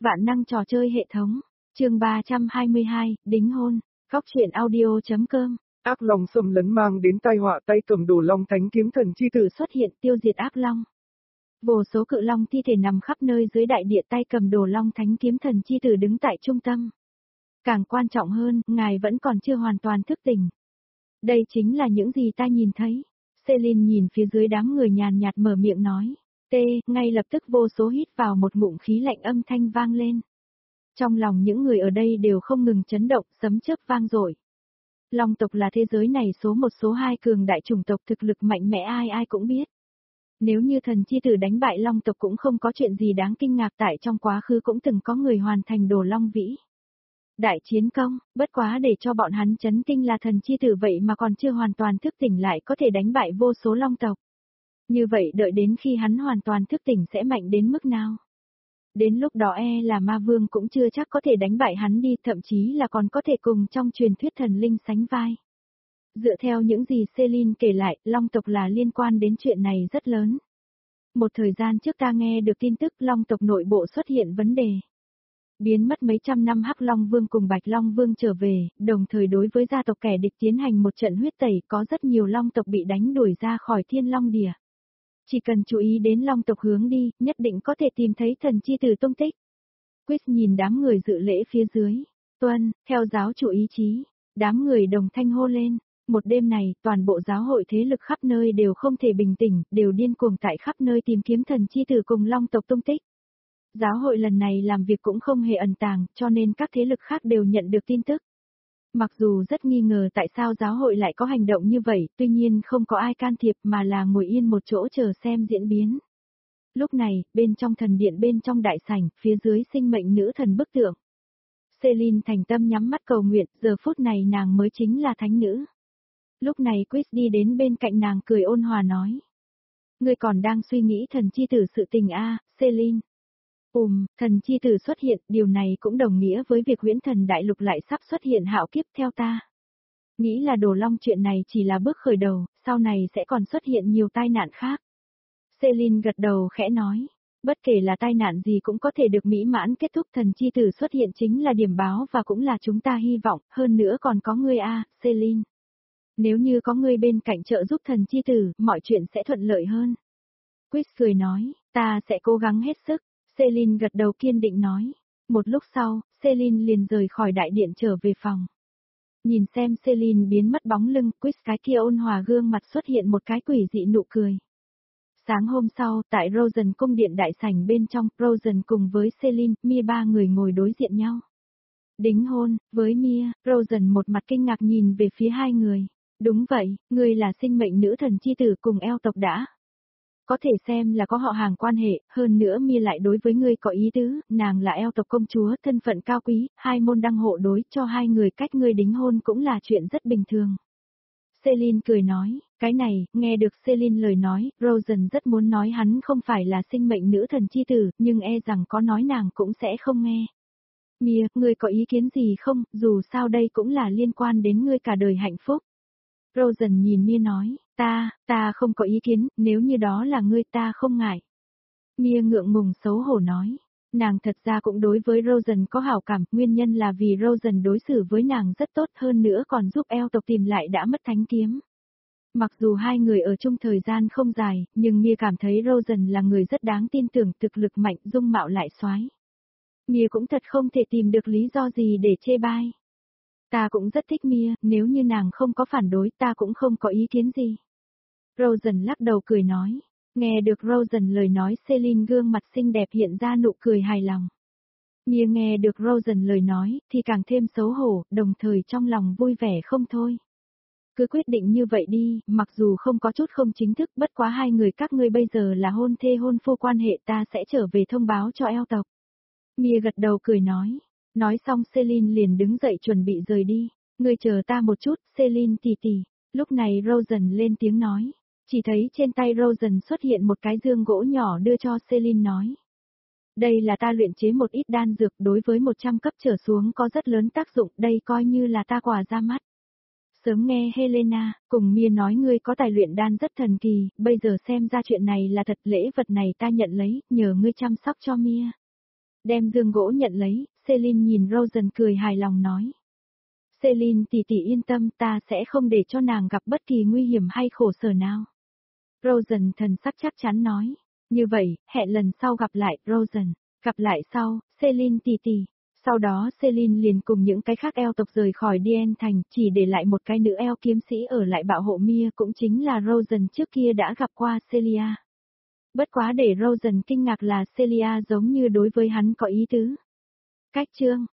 Vạn năng trò chơi hệ thống. Chương 322, đính hôn. Góc truyện audio.com. Ác long xâm lấn mang đến tai họa, tay cầm đồ long thánh kiếm thần chi tử Xuất hiện tiêu diệt ác long. Vô số cự long thi thể nằm khắp nơi dưới đại địa, tay cầm đồ long thánh kiếm thần chi tử đứng tại trung tâm. Càng quan trọng hơn, ngài vẫn còn chưa hoàn toàn thức tỉnh. Đây chính là những gì ta nhìn thấy. Celine nhìn phía dưới đám người nhàn nhạt mở miệng nói. Ngay lập tức vô số hít vào một ngụm khí lạnh, âm thanh vang lên. Trong lòng những người ở đây đều không ngừng chấn động, sấm chớp vang dội. Long tộc là thế giới này số 1 số 2 cường đại chủng tộc, thực lực mạnh mẽ ai ai cũng biết. Nếu như thần chi tử đánh bại long tộc cũng không có chuyện gì đáng kinh ngạc, tại trong quá khứ cũng từng có người hoàn thành đồ long vĩ đại chiến công, bất quá để cho bọn hắn chấn kinh là thần chi tử vậy mà còn chưa hoàn toàn thức tỉnh lại có thể đánh bại vô số long tộc. Như vậy đợi đến khi hắn hoàn toàn thức tỉnh sẽ mạnh đến mức nào? Đến lúc đó là ma vương cũng chưa chắc có thể đánh bại hắn đi, thậm chí là còn có thể cùng trong truyền thuyết thần linh sánh vai. Dựa theo những gì Celine kể lại, long tộc là liên quan đến chuyện này rất lớn. Một thời gian trước ta nghe được tin tức long tộc nội bộ xuất hiện vấn đề. Biến mất mấy trăm năm Hắc Long Vương cùng Bạch Long Vương trở về, đồng thời đối với gia tộc kẻ địch tiến hành một trận huyết tẩy, có rất nhiều long tộc bị đánh đuổi ra khỏi Thiên Long Đìa. Chỉ cần chú ý đến long tộc hướng đi, nhất định có thể tìm thấy thần chi tử tung tích. Quiz nhìn đám người dự lễ phía dưới. Tuân, theo giáo chủ ý chí. Đám người đồng thanh hô lên. Một đêm này, toàn bộ giáo hội thế lực khắp nơi đều không thể bình tĩnh, đều điên cuồng tại khắp nơi tìm kiếm thần chi tử cùng long tộc tung tích. Giáo hội lần này làm việc cũng không hề ẩn tàng, cho nên các thế lực khác đều nhận được tin tức. Mặc dù rất nghi ngờ tại sao giáo hội lại có hành động như vậy, tuy nhiên không có ai can thiệp mà là ngồi yên một chỗ chờ xem diễn biến. Lúc này, bên trong thần điện, bên trong đại sảnh, phía dưới sinh mệnh nữ thần bức tượng. Celine thành tâm nhắm mắt cầu nguyện, giờ phút này nàng mới chính là thánh nữ. Lúc này Chris đi đến bên cạnh nàng cười ôn hòa nói. Ngươi còn đang suy nghĩ thần chi tử sự tình Celine. Thần chi tử xuất hiện, điều này cũng đồng nghĩa với việc huyễn thần đại lục lại sắp xuất hiện hạo kiếp theo ta. Nghĩ là đồ long chuyện này chỉ là bước khởi đầu, sau này sẽ còn xuất hiện nhiều tai nạn khác. Celine gật đầu khẽ nói, bất kể là tai nạn gì cũng có thể được mỹ mãn kết thúc, thần chi tử xuất hiện chính là điểm báo và cũng là chúng ta hy vọng, hơn nữa còn có ngươi Celine. Nếu như có ngươi bên cạnh trợ giúp thần chi tử, mọi chuyện sẽ thuận lợi hơn. Chris cười nói, ta sẽ cố gắng hết sức. Celine gật đầu kiên định nói. Một lúc sau, Celine liền rời khỏi đại điện trở về phòng. Nhìn xem Celine biến mất bóng lưng, Chris cái kia ôn hòa gương mặt xuất hiện một cái quỷ dị nụ cười. Sáng hôm sau, tại Rosen cung điện đại sảnh bên trong, Rosen cùng với Celine, Mia ba người ngồi đối diện nhau. Đính hôn, với Mia, Rosen một mặt kinh ngạc nhìn về phía hai người. Đúng vậy, ngươi là sinh mệnh nữ thần chi tử cùng eo tộc đã. Có thể xem là có họ hàng quan hệ, hơn nữa Mia lại đối với ngươi có ý tứ, nàng là eo tộc công chúa, thân phận cao quý, hai môn đăng hộ đối cho hai người cách ngươi đính hôn cũng là chuyện rất bình thường. Celine cười nói, cái này, nghe được Celine lời nói, Rosen rất muốn nói hắn không phải là sinh mệnh nữ thần chi tử, nhưng rằng có nói nàng cũng sẽ không nghe. Mia, ngươi có ý kiến gì không, dù sao đây cũng là liên quan đến ngươi cả đời hạnh phúc. Rosen nhìn Mia nói, ta không có ý kiến, nếu như đó là ngươi ta không ngại. Mia ngượng ngùng xấu hổ nói, nàng thật ra cũng đối với Rosen có hảo cảm, nguyên nhân là vì Rosen đối xử với nàng rất tốt, hơn nữa còn giúp eo tộc tìm lại đã mất thánh kiếm. Mặc dù hai người ở chung thời gian không dài, nhưng Mia cảm thấy Rosen là người rất đáng tin tưởng, thực lực mạnh, dung mạo lại soái. Mia cũng thật không thể tìm được lý do gì để chê bai. Ta cũng rất thích Mia, nếu như nàng không có phản đối ta cũng không có ý kiến gì. Rosen lắc đầu cười nói. Nghe được Rosen lời nói, Celine gương mặt xinh đẹp hiện ra nụ cười hài lòng. Mia nghe được Rosen lời nói thì càng thêm xấu hổ, đồng thời trong lòng vui vẻ không thôi. Cứ quyết định như vậy đi, mặc dù không có chút không chính thức, bất quá hai người các ngươi bây giờ là hôn thê hôn phu quan hệ, ta sẽ trở về thông báo cho eo tộc. Mia gật đầu cười nói. Nói xong Celine liền đứng dậy chuẩn bị rời đi. Ngươi chờ ta một chút, Celine tỉ tỉ. Lúc này Rosen lên tiếng nói. Chỉ thấy trên tay Rosen xuất hiện một cái dương gỗ nhỏ đưa cho Celine nói. Đây là ta luyện chế một ít đan dược, đối với 100 cấp trở xuống có rất lớn tác dụng, đây coi như là ta quà ra mắt. Sớm nghe Helena cùng Mia nói ngươi có tài luyện đan rất thần kỳ, bây giờ xem ra chuyện này là thật, lễ vật này ta nhận lấy, nhờ ngươi chăm sóc cho Mia. Đem dương gỗ nhận lấy, Celine nhìn Rosen cười hài lòng nói. Celine tỷ yên tâm, ta sẽ không để cho nàng gặp bất kỳ nguy hiểm hay khổ sở nào. Rosen thần sắc chắc chắn nói. Như vậy, hẹn lần sau gặp lại, Rosen. Gặp lại sau, Celine tỷ. Sau đó Celine liền cùng những cái khác eo tộc rời khỏi Dien thành, chỉ để lại một cái nữ eo kiếm sĩ ở lại bảo hộ Mia, cũng chính là Rosen trước kia đã gặp qua Celia. Bất quá để Rosen kinh ngạc là Celia giống như đối với hắn có ý tứ. Cách chương